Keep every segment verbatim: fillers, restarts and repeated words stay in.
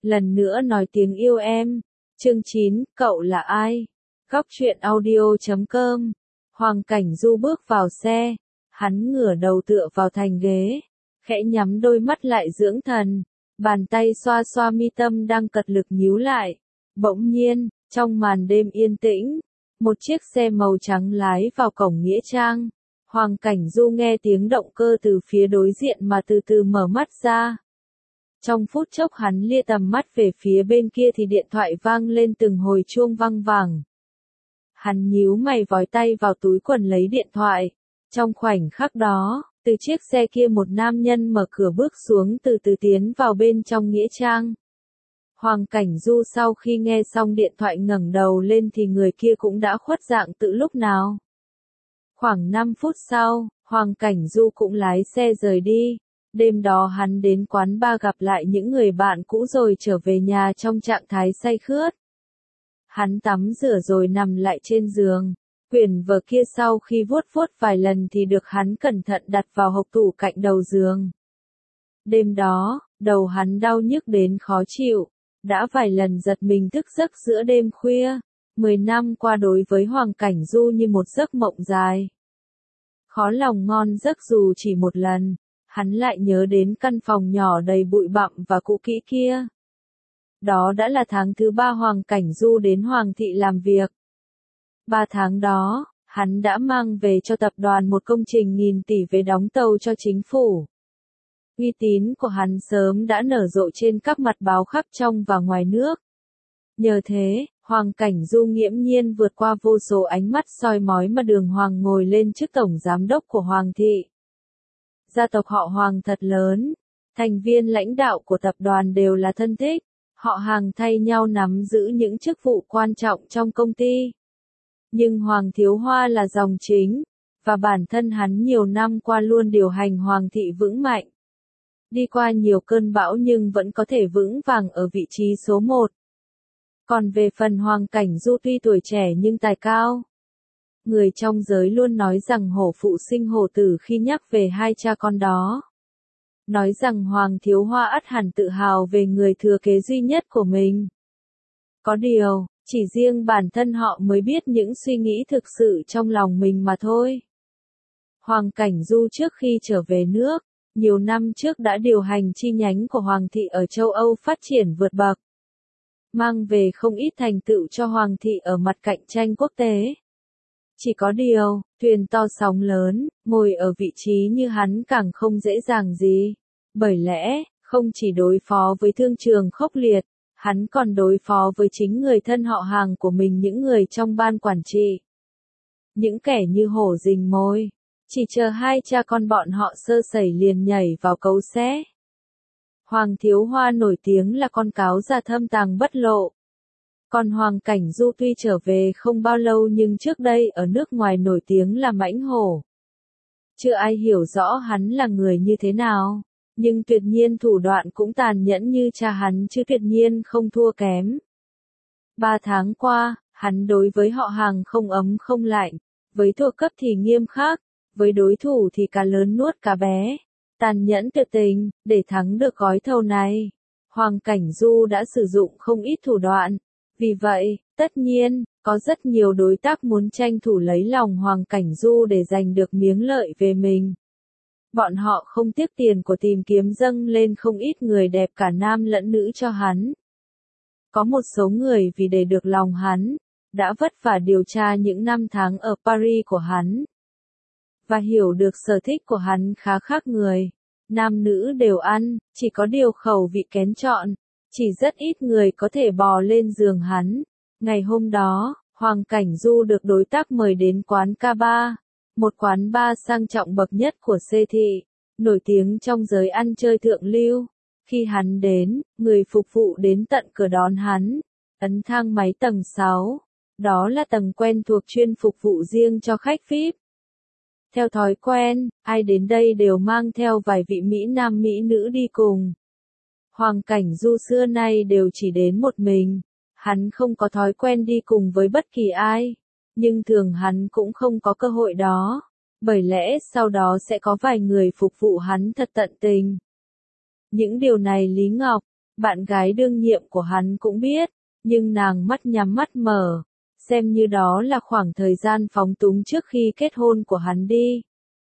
lần nữa nói tiếng yêu em. Chương chín, cậu là ai? Góc truyện audio chấm com. Hoàng Cảnh Du bước vào xe, hắn ngửa đầu tựa vào thành ghế, khẽ nhắm đôi mắt lại dưỡng thần, bàn tay xoa xoa mi tâm đang cật lực nhíu lại. Bỗng nhiên, trong màn đêm yên tĩnh, một chiếc xe màu trắng lái vào cổng nghĩa trang. Hoàng Cảnh Du nghe tiếng động cơ từ phía đối diện mà từ từ mở mắt ra. Trong phút chốc hắn lia tầm mắt về phía bên kia thì điện thoại vang lên từng hồi chuông vang vẳng. Hắn nhíu mày vói tay vào túi quần lấy điện thoại. Trong khoảnh khắc đó, từ chiếc xe kia một nam nhân mở cửa bước xuống từ từ tiến vào bên trong nghĩa trang. Hoàng Cảnh Du sau khi nghe xong điện thoại ngẩng đầu lên thì người kia cũng đã khuất dạng từ lúc nào. Khoảng năm phút sau, Hoàng Cảnh Du cũng lái xe rời đi. Đêm đó hắn đến quán bar gặp lại những người bạn cũ rồi trở về nhà trong trạng thái say khướt. Hắn tắm rửa rồi nằm lại trên giường. Quyển vở kia sau khi vuốt vuốt vài lần thì được hắn cẩn thận đặt vào hộc tủ cạnh đầu giường. Đêm đó, đầu hắn đau nhức đến khó chịu. Đã vài lần giật mình thức giấc giữa đêm khuya. Mười năm qua đối với Hoàng Cảnh Du như một giấc mộng dài. Khó lòng ngon giấc dù chỉ một lần. Hắn lại nhớ đến căn phòng nhỏ đầy bụi bặm và cũ kỹ kia. Đó đã là tháng thứ ba Hoàng Cảnh Du đến Hoàng thị làm việc. Ba tháng đó, hắn đã mang về cho tập đoàn một công trình nghìn tỷ về đóng tàu cho chính phủ. Uy tín của hắn sớm đã nở rộ trên các mặt báo khắp trong và ngoài nước. Nhờ thế, Hoàng Cảnh Du nghiễm nhiên vượt qua vô số ánh mắt soi mói mà đường Hoàng ngồi lên chức tổng giám đốc của Hoàng thị. Gia tộc họ Hoàng thật lớn, thành viên lãnh đạo của tập đoàn đều là thân thích, họ hàng thay nhau nắm giữ những chức vụ quan trọng trong công ty. Nhưng Hoàng Thiếu Hoa là dòng chính, và bản thân hắn nhiều năm qua luôn điều hành Hoàng thị vững mạnh. Đi qua nhiều cơn bão nhưng vẫn có thể vững vàng ở vị trí số một. Còn về phần Hoàng Cảnh Du tuy tuổi trẻ nhưng tài cao. Người trong giới luôn nói rằng hổ phụ sinh hổ tử khi nhắc về hai cha con đó. Nói rằng Hoàng Thiếu Hoa ắt hẳn tự hào về người thừa kế duy nhất của mình. Có điều, chỉ riêng bản thân họ mới biết những suy nghĩ thực sự trong lòng mình mà thôi. Hoàng Cảnh Du trước khi trở về nước, nhiều năm trước đã điều hành chi nhánh của Hoàng thị ở châu Âu phát triển vượt bậc. Mang về không ít thành tựu cho Hoàng thị ở mặt cạnh tranh quốc tế. Chỉ có điều, thuyền to sóng lớn, ngồi ở vị trí như hắn càng không dễ dàng gì. Bởi lẽ, không chỉ đối phó với thương trường khốc liệt, hắn còn đối phó với chính người thân họ hàng của mình, những người trong ban quản trị. Những kẻ như hổ rình mồi, chỉ chờ hai cha con bọn họ sơ sẩy liền nhảy vào cấu xé. Hoàng Thiếu Hoa nổi tiếng là con cáo già thâm tàng bất lộ. Còn Hoàng Cảnh Du tuy trở về không bao lâu nhưng trước đây ở nước ngoài nổi tiếng là mãnh hổ. Chưa ai hiểu rõ hắn là người như thế nào, nhưng tuyệt nhiên thủ đoạn cũng tàn nhẫn như cha hắn chứ tuyệt nhiên không thua kém. Ba tháng qua, hắn đối với họ hàng không ấm không lạnh, với thuộc cấp thì nghiêm khắc, với đối thủ thì cá lớn nuốt cá bé, tàn nhẫn tuyệt tình, để thắng được gói thầu này. Hoàng Cảnh Du đã sử dụng không ít thủ đoạn. Vì vậy, tất nhiên, có rất nhiều đối tác muốn tranh thủ lấy lòng Hoàng Cảnh Du để giành được miếng lợi về mình. Bọn họ không tiếc tiền của tìm kiếm dâng lên không ít người đẹp cả nam lẫn nữ cho hắn. Có một số người vì để được lòng hắn, đã vất vả điều tra những năm tháng ở Paris của hắn. Và hiểu được sở thích của hắn khá khác người. Nam nữ đều ăn, chỉ có điều khẩu vị kén chọn. Chỉ rất ít người có thể bò lên giường hắn. Ngày hôm đó, Hoàng Cảnh Du được đối tác mời đến quán K ba, một quán bar sang trọng bậc nhất của C thị, nổi tiếng trong giới ăn chơi thượng lưu. Khi hắn đến, người phục vụ đến tận cửa đón hắn, ấn thang máy tầng sáu. Đó là tầng quen thuộc chuyên phục vụ riêng cho khách vi ai pi. Theo thói quen, ai đến đây đều mang theo vài vị Mỹ Nam Mỹ nữ đi cùng. Hoàng Cảnh Du xưa nay đều chỉ đến một mình, hắn không có thói quen đi cùng với bất kỳ ai, nhưng thường hắn cũng không có cơ hội đó, bởi lẽ sau đó sẽ có vài người phục vụ hắn thật tận tình. Những điều này Lý Ngọc, Bạn gái đương nhiệm của hắn cũng biết, nhưng nàng mắt nhắm mắt mở, xem như đó là khoảng thời gian phóng túng trước khi kết hôn của hắn đi.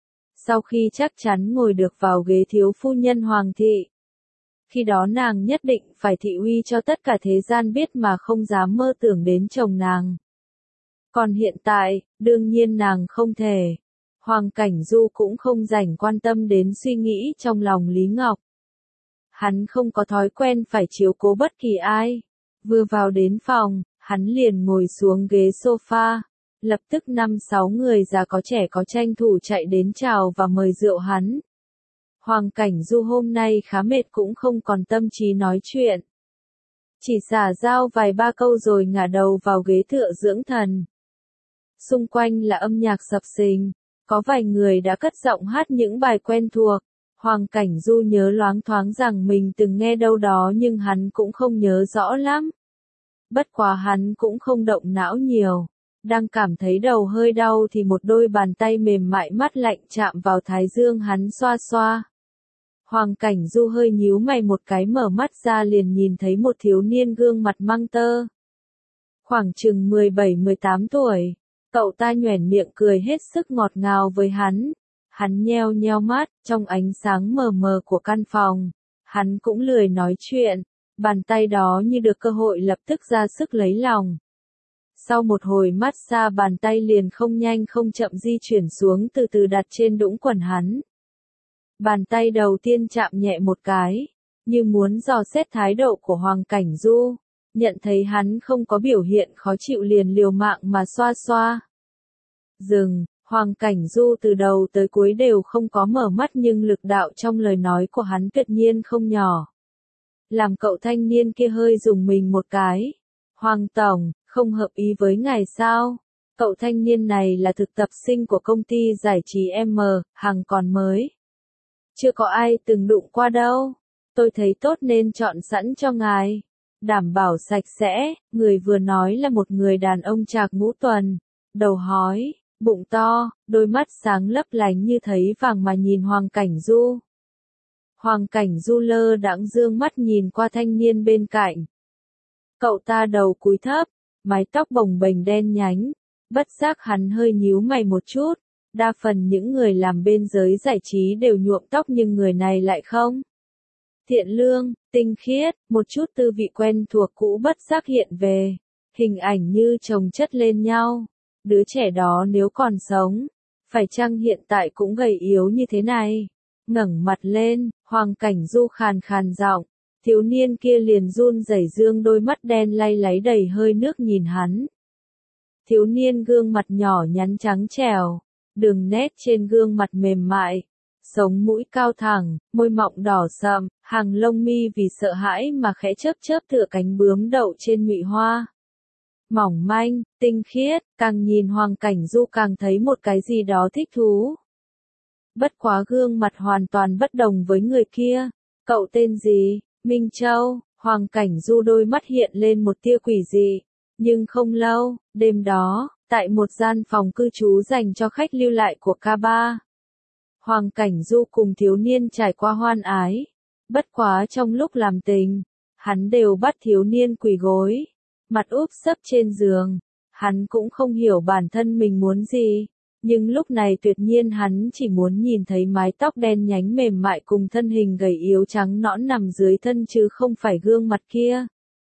Sau khi chắc chắn ngồi được vào ghế thiếu phu nhân hoàng thị, khi đó nàng nhất định phải thị uy cho tất cả thế gian biết mà không dám mơ tưởng đến chồng nàng. Còn hiện tại, đương nhiên nàng không thể. Hoàng Cảnh Du cũng không rảnh quan tâm đến suy nghĩ trong lòng Lý Ngọc. Hắn không có thói quen phải chiếu cố bất kỳ ai. Vừa vào đến phòng, hắn liền ngồi xuống ghế sofa. Lập tức năm sáu người già có trẻ có tranh thủ chạy đến chào và mời rượu hắn. Hoàng Cảnh Du hôm nay khá mệt cũng không còn tâm trí nói chuyện. Chỉ xả giao vài ba câu rồi ngả đầu vào ghế tựa dưỡng thần. Xung quanh là âm nhạc sập sình, có vài người đã cất giọng hát những bài quen thuộc. Hoàng Cảnh Du nhớ loáng thoáng rằng mình từng nghe đâu đó nhưng hắn cũng không nhớ rõ lắm. Bất quá hắn cũng không động não nhiều. Đang cảm thấy đầu hơi đau thì một đôi bàn tay mềm mại mát lạnh chạm vào thái dương hắn xoa xoa. Hoàng Cảnh Du hơi nhíu mày một cái, mở mắt ra liền nhìn thấy một thiếu niên gương mặt măng tơ. Khoảng chừng mười bảy mười tám tuổi, cậu ta nhoẻn miệng cười hết sức ngọt ngào với hắn. Hắn nheo nheo mắt, trong ánh sáng mờ mờ của căn phòng. Hắn cũng lười nói chuyện, bàn tay đó như được cơ hội lập tức ra sức lấy lòng. Sau một hồi massage bàn tay liền không nhanh không chậm di chuyển xuống từ từ đặt trên đũng quần hắn. Bàn tay đầu tiên chạm nhẹ một cái, như muốn dò xét thái độ của Hoàng Cảnh Du, nhận thấy hắn không có biểu hiện khó chịu liền liều mạng mà xoa xoa. Dừng, Hoàng Cảnh Du từ đầu tới cuối đều không có mở mắt nhưng lực đạo trong lời nói của hắn tuyệt nhiên không nhỏ. Làm cậu thanh niên kia hơi rùng mình một cái. Hoàng Tổng, không hợp ý với ngài sao? Cậu thanh niên này là thực tập sinh của công ty giải trí M, hàng còn mới. Chưa có ai từng đụng qua đâu. Tôi thấy tốt nên chọn sẵn cho ngài. Đảm bảo sạch sẽ, người vừa nói là một người đàn ông trạc ngũ tuần. Đầu hói, bụng to, đôi mắt sáng lấp lánh như thấy vàng mà nhìn Hoàng Cảnh Du. Hoàng Cảnh Du lơ đãng dương mắt nhìn qua thanh niên bên cạnh. Cậu ta đầu cúi thấp, mái tóc bồng bềnh đen nhánh, bất giác hắn hơi nhíu mày một chút. Đa phần những người làm bên giới giải trí đều nhuộm tóc nhưng người này lại không. Thiện lương, tinh khiết, một chút tư vị quen thuộc cũ bất giác hiện về. Hình ảnh như chồng chất lên nhau. Đứa trẻ đó nếu còn sống, phải chăng hiện tại cũng gầy yếu như thế này? Ngẩng mặt lên, Hoàng Cảnh Du khàn khàn giọng. Thiếu niên kia liền run rẩy dương đôi mắt đen lay láy đầy hơi nước nhìn hắn. Thiếu niên gương mặt nhỏ nhắn trắng trẻo, đường nét trên gương mặt mềm mại, sống mũi cao thẳng, môi mọng đỏ sậm, hàng lông mi vì sợ hãi mà khẽ chớp chớp tựa cánh bướm đậu trên nhụy hoa. Mỏng manh, tinh khiết, càng nhìn Hoàng Cảnh Du càng thấy một cái gì đó thích thú. Bất quá gương mặt hoàn toàn bất đồng với người kia. Cậu tên gì? Minh Châu. Hoàng Cảnh Du đôi mắt hiện lên một tia quỷ dị. Nhưng không lâu, đêm đó, tại một gian phòng cư trú dành cho khách lưu lại của ca ba, Hoàng Cảnh Du cùng thiếu niên trải qua hoan ái. Bất quá trong lúc làm tình, hắn đều bắt thiếu niên quỳ gối, mặt úp sấp trên giường. Hắn cũng không hiểu bản thân mình muốn gì, nhưng lúc này tuyệt nhiên hắn chỉ muốn nhìn thấy mái tóc đen nhánh mềm mại cùng thân hình gầy yếu trắng nõn nằm dưới thân chứ không phải gương mặt kia.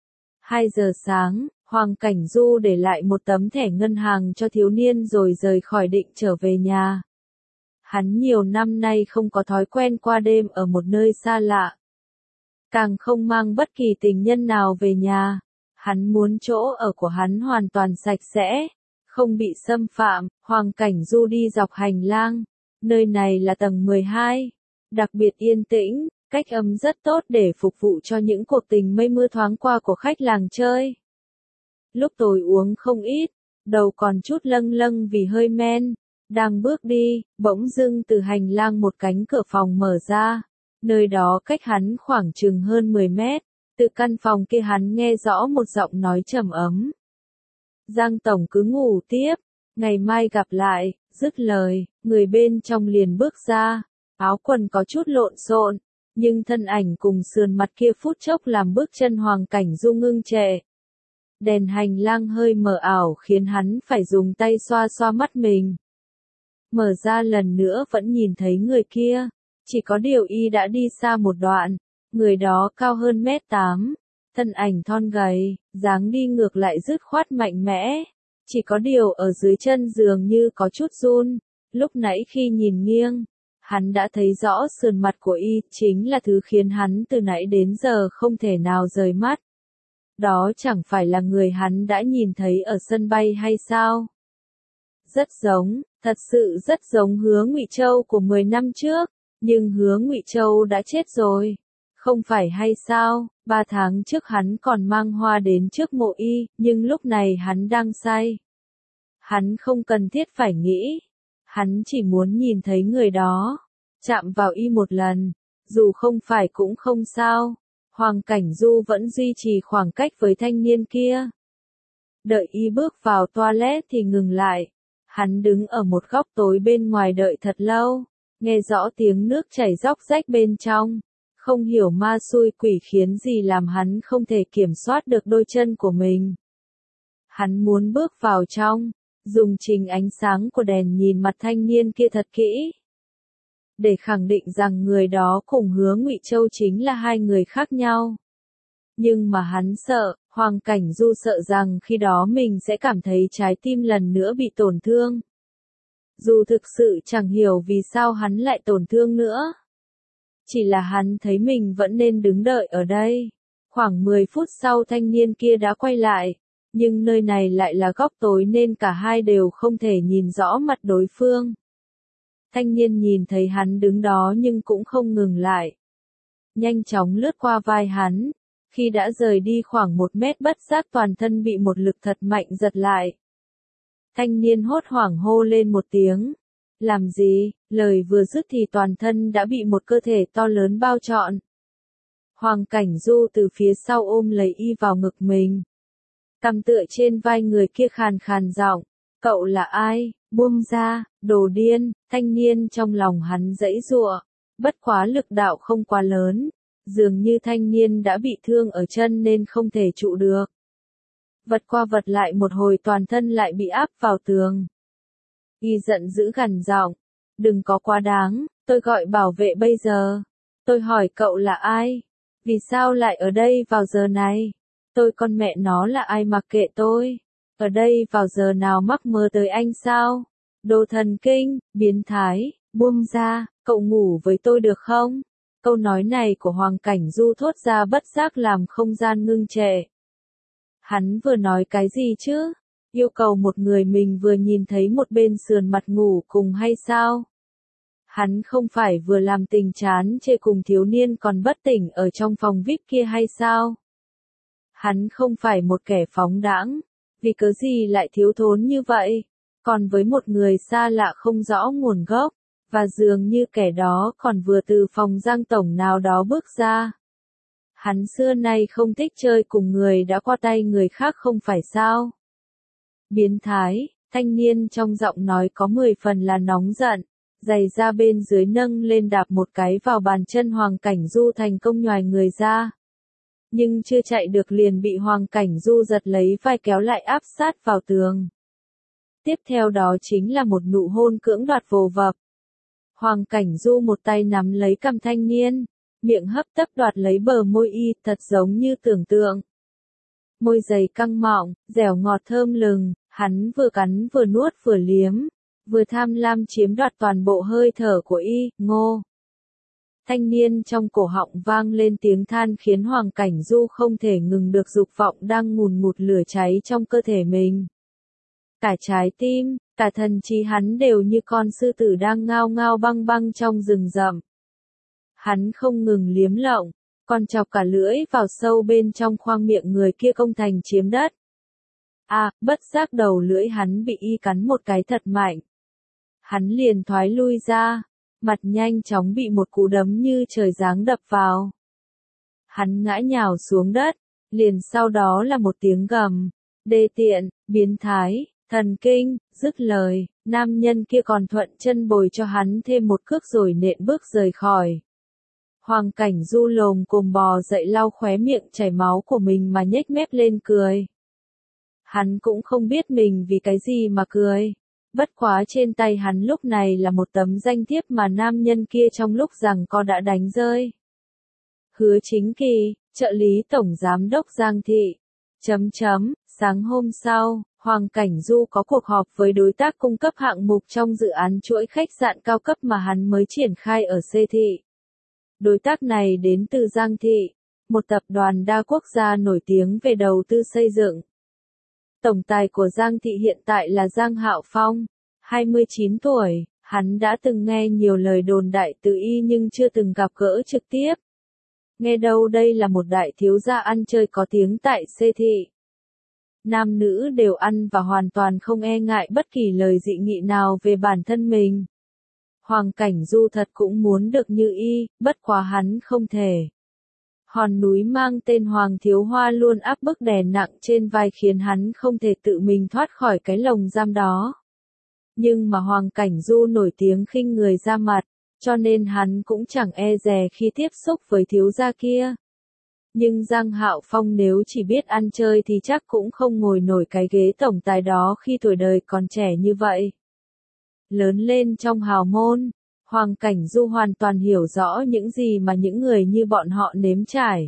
Hai giờ sáng, Hoàng Cảnh Du để lại một tấm thẻ ngân hàng cho thiếu niên rồi rời khỏi định trở về nhà. Hắn nhiều năm nay không có thói quen qua đêm ở một nơi xa lạ. Càng không mang bất kỳ tình nhân nào về nhà. Hắn muốn chỗ ở của hắn hoàn toàn sạch sẽ, không bị xâm phạm. Hoàng Cảnh Du đi dọc hành lang. Nơi này là tầng mười hai. Đặc biệt yên tĩnh, cách âm rất tốt để phục vụ cho những cuộc tình mây mưa thoáng qua của khách làng chơi. Lúc tối uống không ít, đầu còn chút lâng lâng vì hơi men. Đang bước đi, bỗng dưng từ hành lang một cánh cửa phòng mở ra. Nơi đó cách hắn khoảng chừng hơn mười mét. Từ căn phòng kia hắn nghe rõ một giọng nói trầm ấm. Giang Tổng cứ ngủ tiếp, ngày mai gặp lại. Dứt lời, người bên trong liền bước ra. Áo quần có chút lộn xộn, Nhưng thân ảnh cùng sườn mặt kia phút chốc làm bước chân Hoàng Cảnh Du ngưng trệ. Đèn hành lang hơi mờ ảo khiến hắn phải dùng tay xoa xoa mắt mình. Mở ra lần nữa vẫn nhìn thấy người kia, chỉ có điều y đã đi xa một đoạn, người đó cao hơn mét tám, thân ảnh thon gầy, dáng đi ngược lại dứt khoát mạnh mẽ, chỉ có điều ở dưới chân dường như có chút run, lúc nãy khi nhìn nghiêng, hắn đã thấy rõ sườn mặt của y chính là thứ khiến hắn từ nãy đến giờ không thể nào rời mắt. Đó chẳng phải là người hắn đã nhìn thấy ở sân bay hay sao? Rất giống, thật sự rất giống Hứa Ngụy Châu của mười năm trước, nhưng Hứa Ngụy Châu đã chết rồi. Không phải hay sao, ba tháng trước hắn còn mang hoa đến trước mộ y, nhưng lúc này hắn đang say. Hắn không cần thiết phải nghĩ, hắn chỉ muốn nhìn thấy người đó, chạm vào y một lần, dù không phải cũng không sao. Hoàng Cảnh Du vẫn duy trì khoảng cách với thanh niên kia. Đợi y bước vào toilet thì ngừng lại. Hắn đứng ở một góc tối bên ngoài đợi thật lâu, nghe rõ tiếng nước chảy róc rách bên trong. Không hiểu ma xui quỷ khiến gì làm hắn không thể kiểm soát được đôi chân của mình. Hắn muốn bước vào trong, dùng trình ánh sáng của đèn nhìn mặt thanh niên kia thật kỹ. Để khẳng định rằng người đó cùng Hứa Ngụy Châu chính là hai người khác nhau. Nhưng mà hắn sợ, Hoàng Cảnh Du sợ rằng khi đó mình sẽ cảm thấy trái tim lần nữa bị tổn thương. Dù thực sự chẳng hiểu vì sao hắn lại tổn thương nữa. Chỉ là hắn thấy mình vẫn nên đứng đợi ở đây. Khoảng mười phút sau thanh niên kia đã quay lại, nhưng nơi này lại là góc tối nên cả hai đều không thể nhìn rõ mặt đối phương. Thanh niên nhìn thấy hắn đứng đó nhưng cũng không ngừng lại. Nhanh chóng lướt qua vai hắn, khi đã rời đi khoảng một mét bất giác toàn thân bị một lực thật mạnh giật lại. Thanh niên hốt hoảng hô lên một tiếng. Làm gì? Lời vừa dứt thì toàn thân đã bị một cơ thể to lớn bao trọn. Hoàng Cảnh Du từ phía sau ôm lấy y vào ngực mình. Cằm tựa trên vai người kia khàn khàn giọng, cậu là ai? Buông ra, đồ điên, thanh niên trong lòng hắn giãy giụa, bất quá lực đạo không quá lớn, dường như thanh niên đã bị thương ở chân nên không thể trụ được. Vật qua vật lại một hồi toàn thân lại bị áp vào tường. Y giận dữ gằn giọng, đừng có quá đáng, tôi gọi bảo vệ bây giờ. Tôi hỏi cậu là ai? Vì sao lại ở đây vào giờ này? Tôi con mẹ nó là ai mặc kệ tôi? Ở đây vào giờ nào mắc mơ tới anh sao? Đồ thần kinh, biến thái, buông ra, cậu ngủ với tôi được không? Câu nói này của Hoàng Cảnh Du thốt ra bất giác làm không gian ngưng trệ. Hắn vừa nói cái gì chứ? Yêu cầu một người mình vừa nhìn thấy một bên sườn mặt ngủ cùng hay sao? Hắn không phải vừa làm tình chán chê cùng thiếu niên còn bất tỉnh ở trong phòng vi ai pi kia hay sao? Hắn không phải một kẻ phóng đãng, vì cớ gì lại thiếu thốn như vậy? Còn với một người xa lạ không rõ nguồn gốc, và dường như kẻ đó còn vừa từ phòng Giang tổng nào đó bước ra. Hắn xưa nay không thích chơi cùng người đã qua tay người khác không phải sao? Biến thái, thanh niên trong giọng nói có mười phần là nóng giận, giày da bên dưới nâng lên đạp một cái vào bàn chân Hoàng Cảnh Du thành công nhoài người ra. Nhưng chưa chạy được liền bị Hoàng Cảnh Du giật lấy vai kéo lại áp sát vào tường. Tiếp theo đó chính là một nụ hôn cưỡng đoạt vồ vập. Hoàng Cảnh Du một tay nắm lấy cằm thanh niên, miệng hấp tấp đoạt lấy bờ môi y thật giống như tưởng tượng. Môi dày căng mọng, dẻo ngọt thơm lừng, hắn vừa cắn vừa nuốt vừa liếm, vừa tham lam chiếm đoạt toàn bộ hơi thở của y, ngô. Thanh niên trong cổ họng vang lên tiếng than khiến Hoàng Cảnh Du không thể ngừng được dục vọng đang ngùn ngụt lửa cháy trong cơ thể mình. Cả trái tim, cả thần trí hắn đều như con sư tử đang ngao ngao băng băng trong rừng rậm. Hắn không ngừng liếm lộng, còn chọc cả lưỡi vào sâu bên trong khoang miệng người kia công thành chiếm đất. À, bất giác đầu lưỡi hắn bị y cắn một cái thật mạnh. Hắn liền thoái lui ra, mặt nhanh chóng bị một cú đấm như trời giáng đập vào. Hắn ngã nhào xuống đất, liền sau đó là một tiếng gầm, đê tiện, biến thái, thần kinh, dứt lời, nam nhân kia còn thuận chân bồi cho hắn thêm một cước rồi nện bước rời khỏi. Hoàng Cảnh Du lồm cồm bò dậy lau khóe miệng chảy máu của mình mà nhếch mép lên cười. Hắn cũng không biết mình vì cái gì mà cười. Bất quá trên tay hắn lúc này là một tấm danh thiếp mà nam nhân kia trong lúc giằng co đã đánh rơi. Hứa Chính Kỳ, trợ lý tổng giám đốc Giang Thị. Chấm chấm, sáng hôm sau, Hoàng Cảnh Du có cuộc họp với đối tác cung cấp hạng mục trong dự án chuỗi khách sạn cao cấp mà hắn mới triển khai ở C Thị. Đối tác này đến từ Giang Thị, một tập đoàn đa quốc gia nổi tiếng về đầu tư xây dựng. Tổng tài của Giang Thị hiện tại là Giang Hạo Phong, hai mươi chín tuổi, hắn đã từng nghe nhiều lời đồn đại từ y nhưng chưa từng gặp gỡ trực tiếp. Nghe đâu đây là một đại thiếu gia ăn chơi có tiếng tại C Thị. Nam nữ đều ăn và hoàn toàn không e ngại bất kỳ lời dị nghị nào về bản thân mình. Hoàng Cảnh Du thật cũng muốn được như y, bất quá hắn không thể. Hòn núi mang tên Hoàng Thiếu Hoa luôn áp bức đè nặng trên vai khiến hắn không thể tự mình thoát khỏi cái lồng giam đó. Nhưng mà Hoàng Cảnh Du nổi tiếng khinh người ra mặt, cho nên hắn cũng chẳng e dè khi tiếp xúc với thiếu gia kia. Nhưng Giang Hạo Phong nếu chỉ biết ăn chơi thì chắc cũng không ngồi nổi cái ghế tổng tài đó khi tuổi đời còn trẻ như vậy. Lớn lên trong hào môn, Hoàng Cảnh Du hoàn toàn hiểu rõ những gì mà những người như bọn họ nếm trải.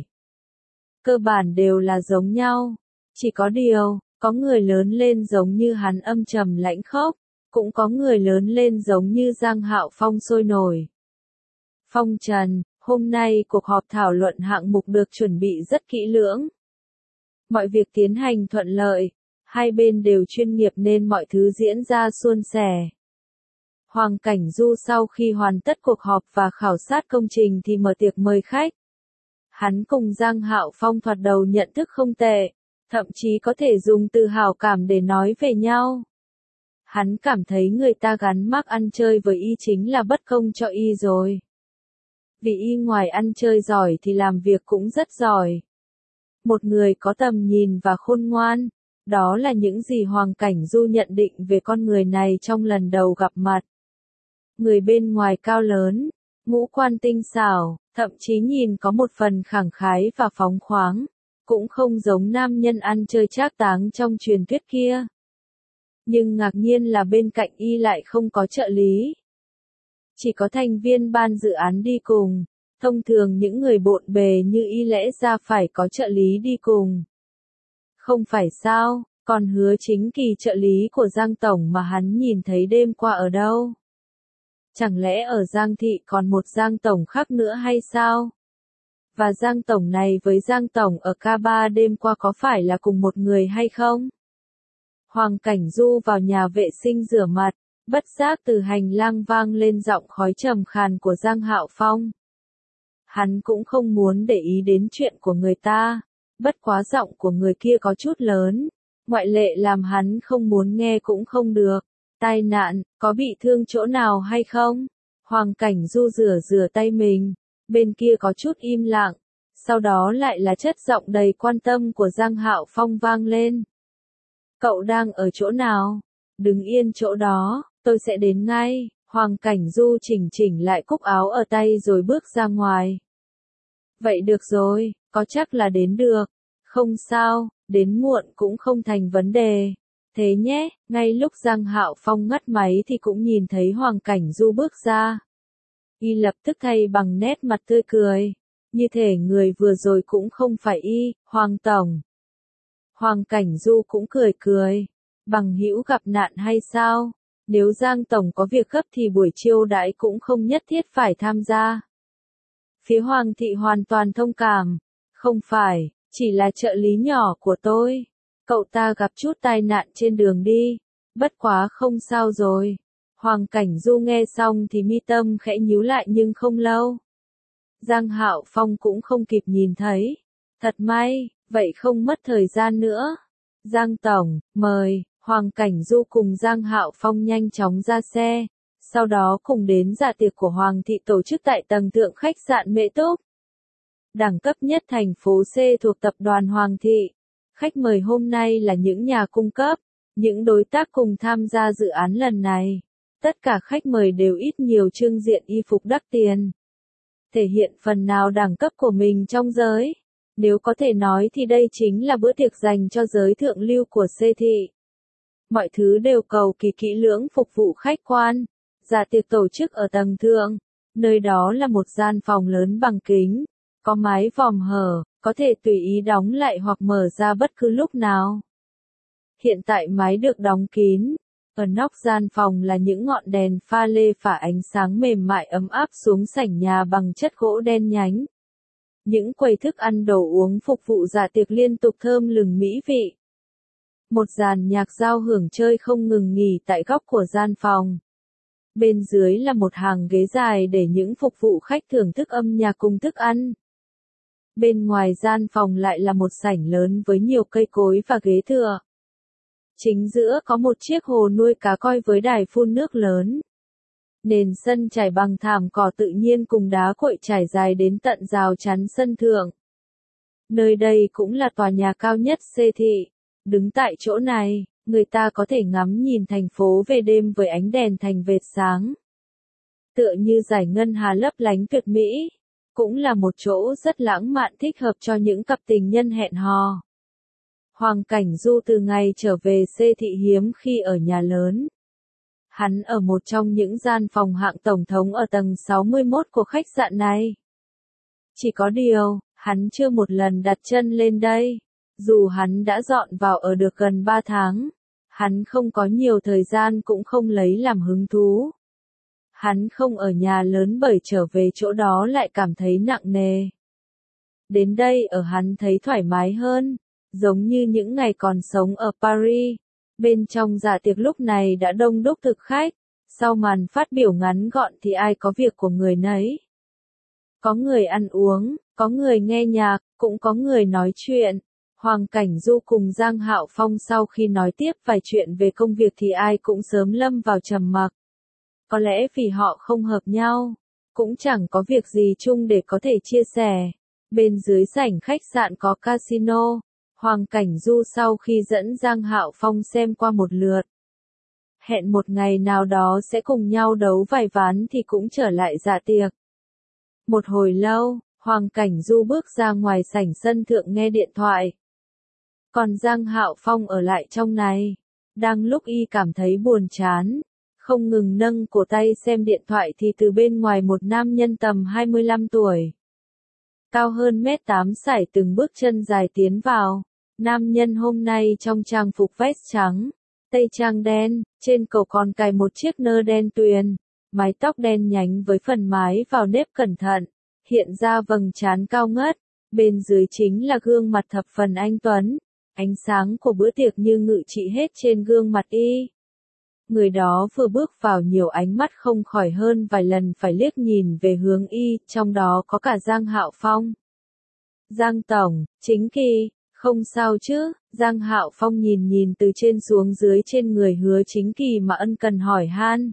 Cơ bản đều là giống nhau, chỉ có điều, có người lớn lên giống như hắn âm trầm lãnh khốc, cũng có người lớn lên giống như Giang Hạo Phong sôi nổi. Phong trần, hôm nay cuộc họp thảo luận hạng mục được chuẩn bị rất kỹ lưỡng. Mọi việc tiến hành thuận lợi, hai bên đều chuyên nghiệp nên mọi thứ diễn ra suôn sẻ. Hoàng Cảnh Du sau khi hoàn tất cuộc họp và khảo sát công trình thì mở tiệc mời khách. Hắn cùng Giang Hạo Phong thoạt đầu nhận thức không tệ, thậm chí có thể dùng từ hảo cảm để nói về nhau. Hắn cảm thấy người ta gắn mác ăn chơi với y chính là bất công cho y rồi. Vì y ngoài ăn chơi giỏi thì làm việc cũng rất giỏi. Một người có tầm nhìn và khôn ngoan, đó là những gì Hoàng Cảnh Du nhận định về con người này trong lần đầu gặp mặt. Người bên ngoài cao lớn, ngũ quan tinh xảo, thậm chí nhìn có một phần khẳng khái và phóng khoáng, cũng không giống nam nhân ăn chơi trác táng trong truyền thuyết kia. Nhưng ngạc nhiên là bên cạnh y lại không có trợ lý. Chỉ có thành viên ban dự án đi cùng, thông thường những người bộn bề như y lẽ ra phải có trợ lý đi cùng. Không phải sao, còn Hứa Chính Kỳ trợ lý của Giang Tổng mà hắn nhìn thấy đêm qua ở đâu? Chẳng lẽ ở Giang Thị còn một Giang Tổng khác nữa hay sao? Và Giang Tổng này với Giang Tổng ở ca ba đêm qua có phải là cùng một người hay không? Hoàng Cảnh Du vào nhà vệ sinh rửa mặt, bất giác từ hành lang vang lên giọng khói trầm khàn của Giang Hạo Phong. Hắn cũng không muốn để ý đến chuyện của người ta, bất quá giọng của người kia có chút lớn, ngoại lệ làm hắn không muốn nghe cũng không được. Tai nạn, có bị thương chỗ nào hay không? Hoàng Cảnh Du rửa rửa tay mình, bên kia có chút im lặng, sau đó lại là chất giọng đầy quan tâm của Giang Hạo Phong vang lên. Cậu đang ở chỗ nào? Đứng yên chỗ đó, tôi sẽ đến ngay. Hoàng Cảnh Du chỉnh chỉnh lại cúc áo ở tay rồi bước ra ngoài. Vậy được rồi, có chắc là đến được. Không sao, đến muộn cũng không thành vấn đề. Thế nhé, ngay lúc Giang Hạo Phong ngắt máy thì cũng nhìn thấy Hoàng Cảnh Du bước ra. Y lập tức thay bằng nét mặt tươi cười. Như thể người vừa rồi cũng không phải y, Hoàng Tổng. Hoàng Cảnh Du cũng cười cười. Bằng hữu gặp nạn hay sao? Nếu Giang Tổng có việc gấp thì buổi chiêu đãi cũng không nhất thiết phải tham gia. Phía Hoàng Thị hoàn toàn thông cảm. Không phải, chỉ là trợ lý nhỏ của tôi. Cậu ta gặp chút tai nạn trên đường đi. Bất quá không sao rồi. Hoàng Cảnh Du nghe xong thì mi tâm khẽ nhíu lại nhưng không lâu. Giang Hạo Phong cũng không kịp nhìn thấy. Thật may, vậy không mất thời gian nữa. Giang Tổng, mời. Hoàng Cảnh Du cùng Giang Hạo Phong nhanh chóng ra xe. Sau đó cùng đến dạ tiệc của Hoàng Thị tổ chức tại tầng thượng khách sạn Mễ Túc. Đẳng cấp nhất thành phố C thuộc tập đoàn Hoàng Thị. Khách mời hôm nay là những nhà cung cấp, những đối tác cùng tham gia dự án lần này. Tất cả khách mời đều ít nhiều trưng diện y phục đắt tiền. thể hiện phần nào đẳng cấp của mình trong giới. Nếu có thể nói thì đây chính là bữa tiệc dành cho giới thượng lưu của Xê Thị. Mọi thứ đều cầu kỳ kỹ lưỡng phục vụ khách quan. Dạ tiệc tổ chức ở tầng thượng. Nơi đó là một gian phòng lớn bằng kính. Có mái vòm hở, có thể tùy ý đóng lại hoặc mở ra bất cứ lúc nào. Hiện tại mái được đóng kín. Ở nóc gian phòng là những ngọn đèn pha lê phả ánh sáng mềm mại ấm áp xuống sảnh nhà bằng chất gỗ đen nhánh. Những quầy thức ăn đồ uống phục vụ dạ tiệc liên tục thơm lừng mỹ vị. Một dàn nhạc giao hưởng chơi không ngừng nghỉ tại góc của gian phòng. Bên dưới là một hàng ghế dài để những phục vụ khách thưởng thức âm nhạc cùng thức ăn. Bên ngoài gian phòng lại là một sảnh lớn với nhiều cây cối và ghế tựa. Chính giữa có một chiếc hồ nuôi cá coi với đài phun nước lớn. Nền sân trải bằng thảm cỏ tự nhiên cùng đá cuội trải dài đến tận rào chắn sân thượng. Nơi đây cũng là tòa nhà cao nhất Xê Thị. Đứng tại chỗ này, người ta có thể ngắm nhìn thành phố về đêm với ánh đèn thành vệt sáng. Tựa như dải ngân hà lấp lánh tuyệt mỹ. Cũng là một chỗ rất lãng mạn thích hợp cho những cặp tình nhân hẹn hò. Hoàng Cảnh Du từ ngày trở về Xê Thị hiếm khi ở nhà lớn. Hắn ở một trong những gian phòng hạng tổng thống ở tầng sáu mươi mốt của khách sạn này. Chỉ có điều, hắn chưa một lần đặt chân lên đây. Dù hắn đã dọn vào ở được gần ba tháng, hắn không có nhiều thời gian cũng không lấy làm hứng thú. Hắn không ở nhà lớn bởi trở về chỗ đó lại cảm thấy nặng nề. Đến đây ở hắn thấy thoải mái hơn, giống như những ngày còn sống ở Paris. Bên trong dạ tiệc lúc này đã đông đúc thực khách, sau màn phát biểu ngắn gọn thì ai có việc của người nấy. Có người ăn uống, có người nghe nhạc, cũng có người nói chuyện. Hoàng Cảnh Du cùng Giang Hạo Phong sau khi nói tiếp vài chuyện về công việc thì ai cũng sớm lâm vào trầm mặc. Có lẽ vì họ không hợp nhau, cũng chẳng có việc gì chung để có thể chia sẻ. Bên dưới sảnh khách sạn có casino. Hoàng Cảnh Du sau khi dẫn Giang Hạo Phong xem qua một lượt. Hẹn một ngày nào đó sẽ cùng nhau đấu vài ván thì cũng trở lại dạ tiệc. Một hồi lâu, Hoàng Cảnh Du bước ra ngoài sảnh sân thượng nghe điện thoại. Còn Giang Hạo Phong ở lại trong này. Đang lúc y cảm thấy buồn chán, không ngừng nâng cổ tay xem điện thoại thì từ bên ngoài một nam nhân tầm hai mươi lăm tuổi. Cao hơn mét tám sải từng bước chân dài tiến vào. Nam nhân hôm nay trong trang phục vest trắng, tây trang đen, trên cổ còn cài một chiếc nơ đen tuyền, mái tóc đen nhánh với phần mái vào nếp cẩn thận, hiện ra vầng trán cao ngất, bên dưới chính là gương mặt thập phần anh tuấn, ánh sáng của bữa tiệc như ngự trị hết trên gương mặt y. Người đó vừa bước vào nhiều ánh mắt không khỏi hơn vài lần phải liếc nhìn về hướng y, trong đó có cả Giang Hạo Phong. Giang Tổng, Chính Kỳ. Không sao chứ, Giang Hạo Phong nhìn nhìn từ trên xuống dưới trên người Hứa Chính Kỳ mà ân cần hỏi han.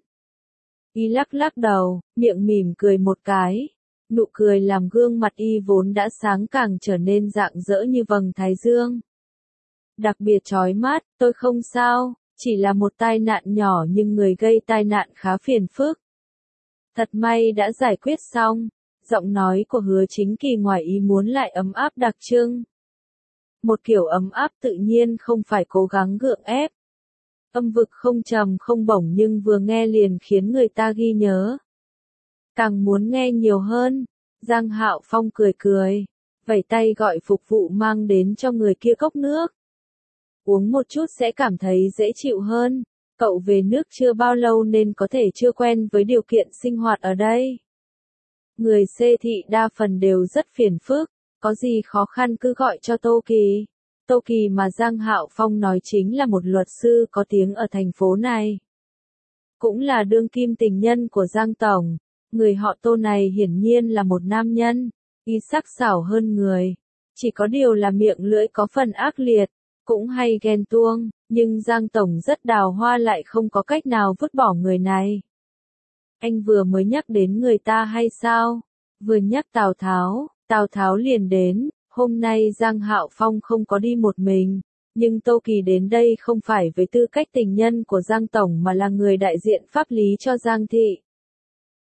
Y lắc lắc đầu, miệng mỉm cười một cái. Nụ cười làm gương mặt y vốn đã sáng càng trở nên rạng rỡ như vầng thái dương. Đặc biệt chói mắt, tôi không sao, chỉ là một tai nạn nhỏ nhưng người gây tai nạn khá phiền phức. Thật may đã giải quyết xong, giọng nói của Hứa Chính Kỳ ngoài ý muốn lại ấm áp đặc trưng. Một kiểu ấm áp tự nhiên không phải cố gắng gượng ép. Âm vực không trầm không bổng nhưng vừa nghe liền khiến người ta ghi nhớ. Càng muốn nghe nhiều hơn, Giang Hạo Phong cười cười, vẫy tay gọi phục vụ mang đến cho người kia cốc nước. Uống một chút sẽ cảm thấy dễ chịu hơn, cậu về nước chưa bao lâu nên có thể chưa quen với điều kiện sinh hoạt ở đây. Người Xê Thị đa phần đều rất phiền phức. Có gì khó khăn cứ gọi cho Tô Kỳ. Tô Kỳ mà Giang Hạo Phong nói chính là một luật sư có tiếng ở thành phố này. Cũng là đương kim tình nhân của Giang Tổng. Người họ Tô này hiển nhiên là một nam nhân. Y sắc sảo hơn người. Chỉ có điều là miệng lưỡi có phần ác liệt. Cũng hay ghen tuông. Nhưng Giang Tổng rất đào hoa lại không có cách nào vứt bỏ người này. Anh vừa mới nhắc đến người ta hay sao? Vừa nhắc Tào Tháo. Tào Tháo liền đến, hôm nay Giang Hạo Phong không có đi một mình, nhưng Tô Kỳ đến đây không phải với tư cách tình nhân của Giang Tổng mà là người đại diện pháp lý cho Giang Thị.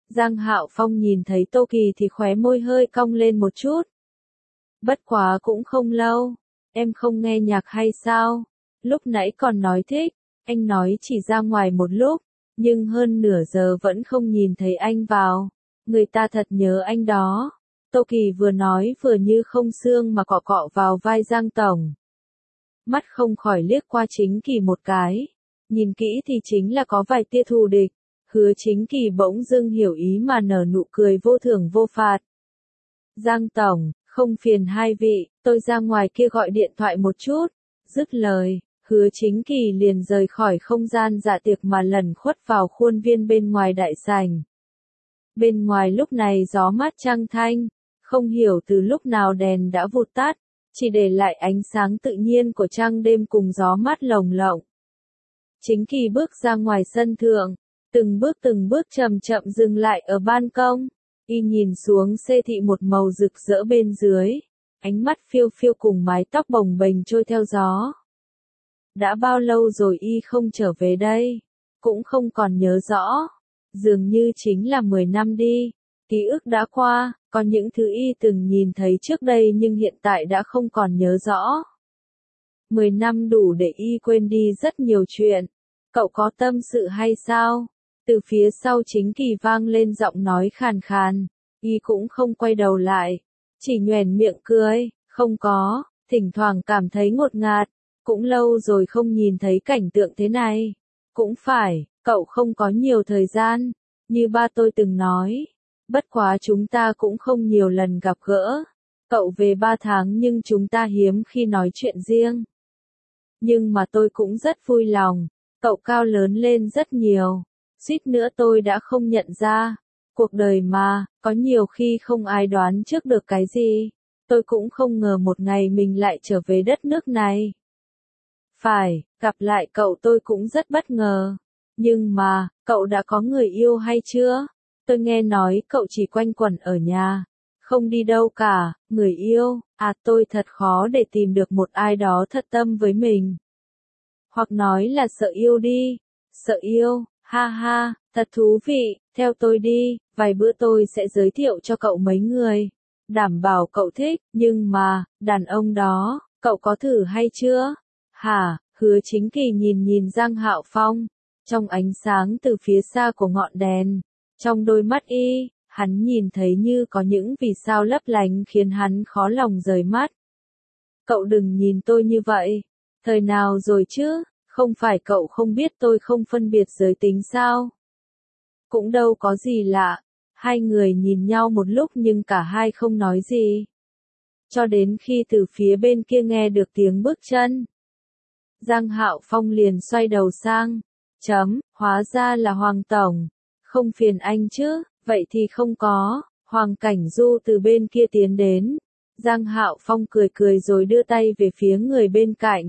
Giang Hạo Phong nhìn thấy Tô Kỳ thì khóe môi hơi cong lên một chút. Bất quá cũng không lâu. Em không nghe nhạc hay sao? Lúc nãy còn nói thích, anh nói chỉ ra ngoài một lúc, nhưng hơn nửa giờ vẫn không nhìn thấy anh vào. Người ta thật nhớ anh đó. Tô Kỳ vừa nói vừa như không xương mà cọ cọ vào vai Giang Tổng. Mắt không khỏi liếc qua Chính Kỳ một cái. Nhìn kỹ thì chính là có vài tia thù địch. Hứa Chính Kỳ bỗng dưng hiểu ý mà nở nụ cười vô thưởng vô phạt. Giang Tổng, không phiền hai vị, tôi ra ngoài kia gọi điện thoại một chút. Dứt lời, Hứa Chính Kỳ liền rời khỏi không gian dạ tiệc mà lẩn khuất vào khuôn viên bên ngoài đại sảnh. Bên ngoài lúc này gió mát trăng thanh, không hiểu từ lúc nào đèn đã vụt tắt, chỉ để lại ánh sáng tự nhiên của trăng đêm cùng gió mát lồng lộng. Chính Kỳ bước ra ngoài sân thượng, từng bước từng bước chậm chậm dừng lại ở ban công, y nhìn xuống xê thị một màu rực rỡ bên dưới, ánh mắt phiêu phiêu cùng mái tóc bồng bềnh trôi theo gió. Đã bao lâu rồi y không trở về đây, cũng không còn nhớ rõ, dường như chính là mười năm đi, ký ức đã qua, còn những thứ y từng nhìn thấy trước đây nhưng hiện tại đã không còn nhớ rõ. Mười năm đủ để y quên đi rất nhiều chuyện, cậu có tâm sự hay sao? Từ phía sau Chính Kỳ vang lên giọng nói khàn khàn, y cũng không quay đầu lại, chỉ nhoẻn miệng cười, không có, thỉnh thoảng cảm thấy ngột ngạt, cũng lâu rồi không nhìn thấy cảnh tượng thế này. Cũng phải, cậu không có nhiều thời gian, như ba tôi từng nói, bất quá chúng ta cũng không nhiều lần gặp gỡ. Cậu về ba tháng nhưng chúng ta hiếm khi nói chuyện riêng. Nhưng mà tôi cũng rất vui lòng, cậu cao lớn lên rất nhiều. Suýt nữa tôi đã không nhận ra, cuộc đời mà, có nhiều khi không ai đoán trước được cái gì. Tôi cũng không ngờ một ngày mình lại trở về đất nước này. Phải, gặp lại cậu tôi cũng rất bất ngờ. Nhưng mà, cậu đã có người yêu hay chưa? Tôi nghe nói cậu chỉ quanh quẩn ở nhà, không đi đâu cả. Người yêu, à tôi thật khó để tìm được một ai đó thật tâm với mình. Hoặc nói là sợ yêu đi. Sợ yêu. Ha ha, thật thú vị, theo tôi đi, vài bữa tôi sẽ giới thiệu cho cậu mấy người. Đảm bảo cậu thích, nhưng mà, đàn ông đó, cậu có thử hay chưa? Hả, Hứa Chính Kỳ nhìn nhìn Giang Hạo Phong, trong ánh sáng từ phía xa của ngọn đèn, trong đôi mắt y, hắn nhìn thấy như có những vì sao lấp lánh khiến hắn khó lòng rời mắt. Cậu đừng nhìn tôi như vậy, thời nào rồi chứ? Không phải cậu không biết tôi không phân biệt giới tính sao? Cũng đâu có gì lạ. Hai người nhìn nhau một lúc nhưng cả hai không nói gì. Cho đến khi từ phía bên kia nghe được tiếng bước chân. Giang Hạo Phong liền xoay đầu sang. Chấm, hóa ra là Hoàng Tổng. Không phiền anh chứ, vậy thì không có. Hoàng Cảnh Du từ bên kia tiến đến. Giang Hạo Phong cười cười rồi đưa tay về phía người bên cạnh.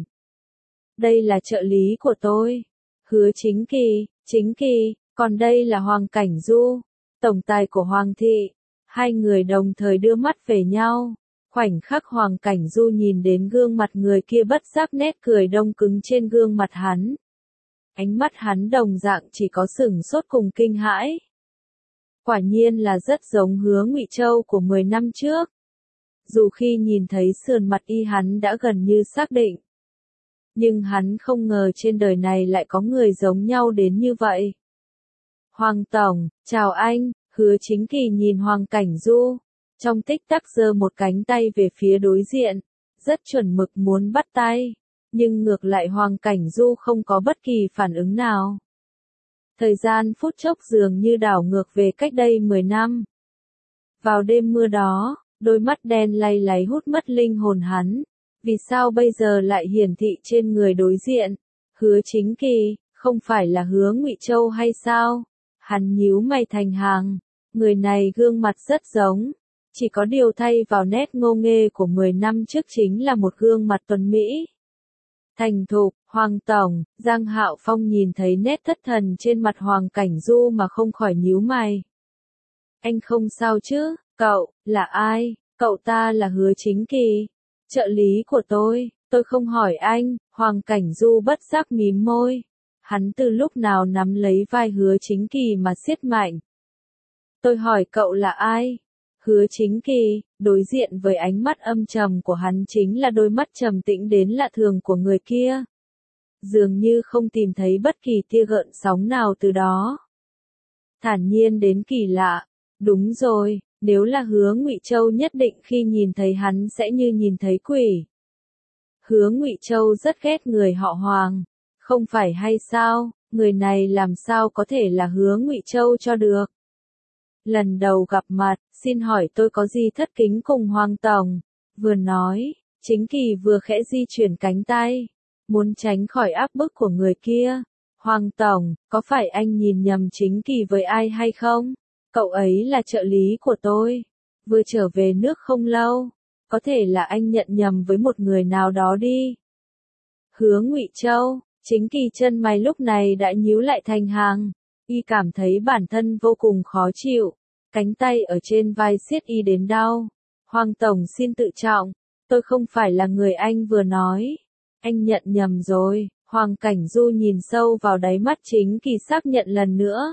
Đây là trợ lý của tôi. Hứa Chính Kỳ, Chính Kỳ, còn đây là Hoàng Cảnh Du, tổng tài của Hoàng thị. Hai người đồng thời đưa mắt về nhau. Khoảnh khắc Hoàng Cảnh Du nhìn đến gương mặt người kia bất giác nét cười đông cứng trên gương mặt hắn. Ánh mắt hắn đồng dạng chỉ có sửng sốt cùng kinh hãi. Quả nhiên là rất giống Hứa Ngụy Châu của mười năm trước. Dù khi nhìn thấy sườn mặt y hắn đã gần như xác định. Nhưng hắn không ngờ trên đời này lại có người giống nhau đến như vậy. Hoàng Tổng, chào anh, Hứa Chính Kỳ nhìn Hoàng Cảnh Du. Trong tích tắc giơ một cánh tay về phía đối diện, rất chuẩn mực muốn bắt tay. Nhưng ngược lại Hoàng Cảnh Du không có bất kỳ phản ứng nào. Thời gian phút chốc dường như đảo ngược về cách đây mười năm. Vào đêm mưa đó, đôi mắt đen lay láy hút mất linh hồn hắn. Vì sao bây giờ lại hiển thị trên người đối diện? Hứa Chính Kỳ, không phải là Hứa Ngụy Châu hay sao? Hắn nhíu mày thành hàng. Người này gương mặt rất giống. Chỉ có điều thay vào nét ngô nghê của mười năm trước chính là một gương mặt tuấn mỹ. Thành thục, Hoàng Tổng, Giang Hạo Phong nhìn thấy nét thất thần trên mặt Hoàng Cảnh Du mà không khỏi nhíu mày. Anh không sao chứ? Cậu, là ai? Cậu ta là Hứa Chính Kỳ. Trợ lý của tôi, tôi không hỏi anh. Hoàng Cảnh Du bất giác mím môi. Hắn từ lúc nào nắm lấy vai Hứa Chính Kỳ mà siết mạnh. Tôi hỏi cậu là ai? Hứa Chính Kỳ, đối diện với ánh mắt âm trầm của hắn chính là đôi mắt trầm tĩnh đến lạ thường của người kia. Dường như không tìm thấy bất kỳ tia gợn sóng nào từ đó. Thản nhiên đến kỳ lạ. Đúng rồi, nếu là Hứa Ngụy Châu nhất định khi nhìn thấy hắn sẽ như nhìn thấy quỷ. Hứa Ngụy Châu rất ghét người họ Hoàng, không phải hay sao? Người này làm sao có thể là Hứa Ngụy Châu cho được? Lần đầu gặp mặt, xin hỏi tôi có gì thất kính cùng Hoàng tổng? Vừa nói, Chính Kỳ vừa khẽ di chuyển cánh tay, muốn tránh khỏi áp bức của người kia. Hoàng tổng, có phải anh nhìn nhầm Chính Kỳ với ai hay không? Cậu ấy là trợ lý của tôi, vừa trở về nước không lâu, có thể là anh nhận nhầm với một người nào đó đi. Hứa Ngụy Châu, Chính Kỳ chân mày lúc này đã nhíu lại thành hàng, y cảm thấy bản thân vô cùng khó chịu, cánh tay ở trên vai siết y đến đau. Hoàng tổng xin tự trọng, tôi không phải là người anh vừa nói, anh nhận nhầm rồi. Hoàng Cảnh Du nhìn sâu vào đáy mắt Chính Kỳ xác nhận lần nữa.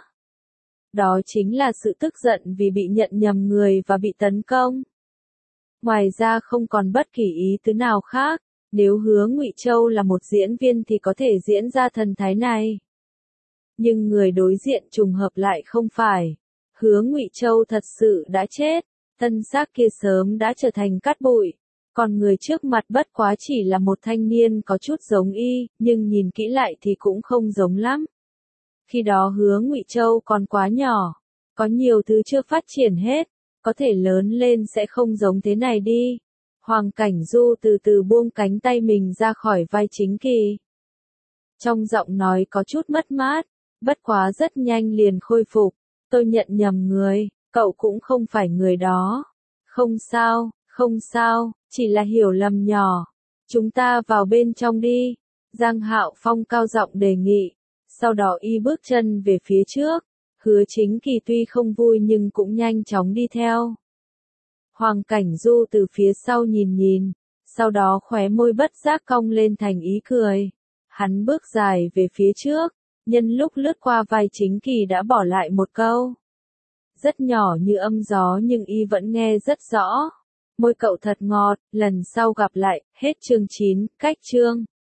Đó chính là sự tức giận vì bị nhận nhầm người và bị tấn công. Ngoài ra không còn bất kỳ ý tứ nào khác, nếu Hứa Ngụy Châu là một diễn viên thì có thể diễn ra thần thái này. Nhưng người đối diện trùng hợp lại không phải. Hứa Ngụy Châu thật sự đã chết, thân xác kia sớm đã trở thành cát bụi. Còn người trước mặt bất quá chỉ là một thanh niên có chút giống y, nhưng nhìn kỹ lại thì cũng không giống lắm. Khi đó Hứa Ngụy Châu còn quá nhỏ, có nhiều thứ chưa phát triển hết, có thể lớn lên sẽ không giống thế này đi. Hoàng Cảnh Du từ từ buông cánh tay mình ra khỏi vai Chính Kỳ. Trong giọng nói có chút mất mát, bất quá rất nhanh liền khôi phục. Tôi nhận nhầm người, cậu cũng không phải người đó. Không sao, không sao, chỉ là hiểu lầm nhỏ. Chúng ta vào bên trong đi. Giang Hạo Phong cao giọng đề nghị. Sau đó y bước chân về phía trước. Hứa Chính Kỳ tuy không vui nhưng cũng nhanh chóng đi theo. Hoàng Cảnh Du từ phía sau nhìn nhìn, sau đó khóe môi bất giác cong lên thành ý cười. Hắn bước dài về phía trước, nhân lúc lướt qua vai Chính Kỳ đã bỏ lại một câu. Rất nhỏ như âm gió nhưng y vẫn nghe rất rõ. Môi cậu thật ngọt, lần sau gặp lại, hết chương chín, cách chương.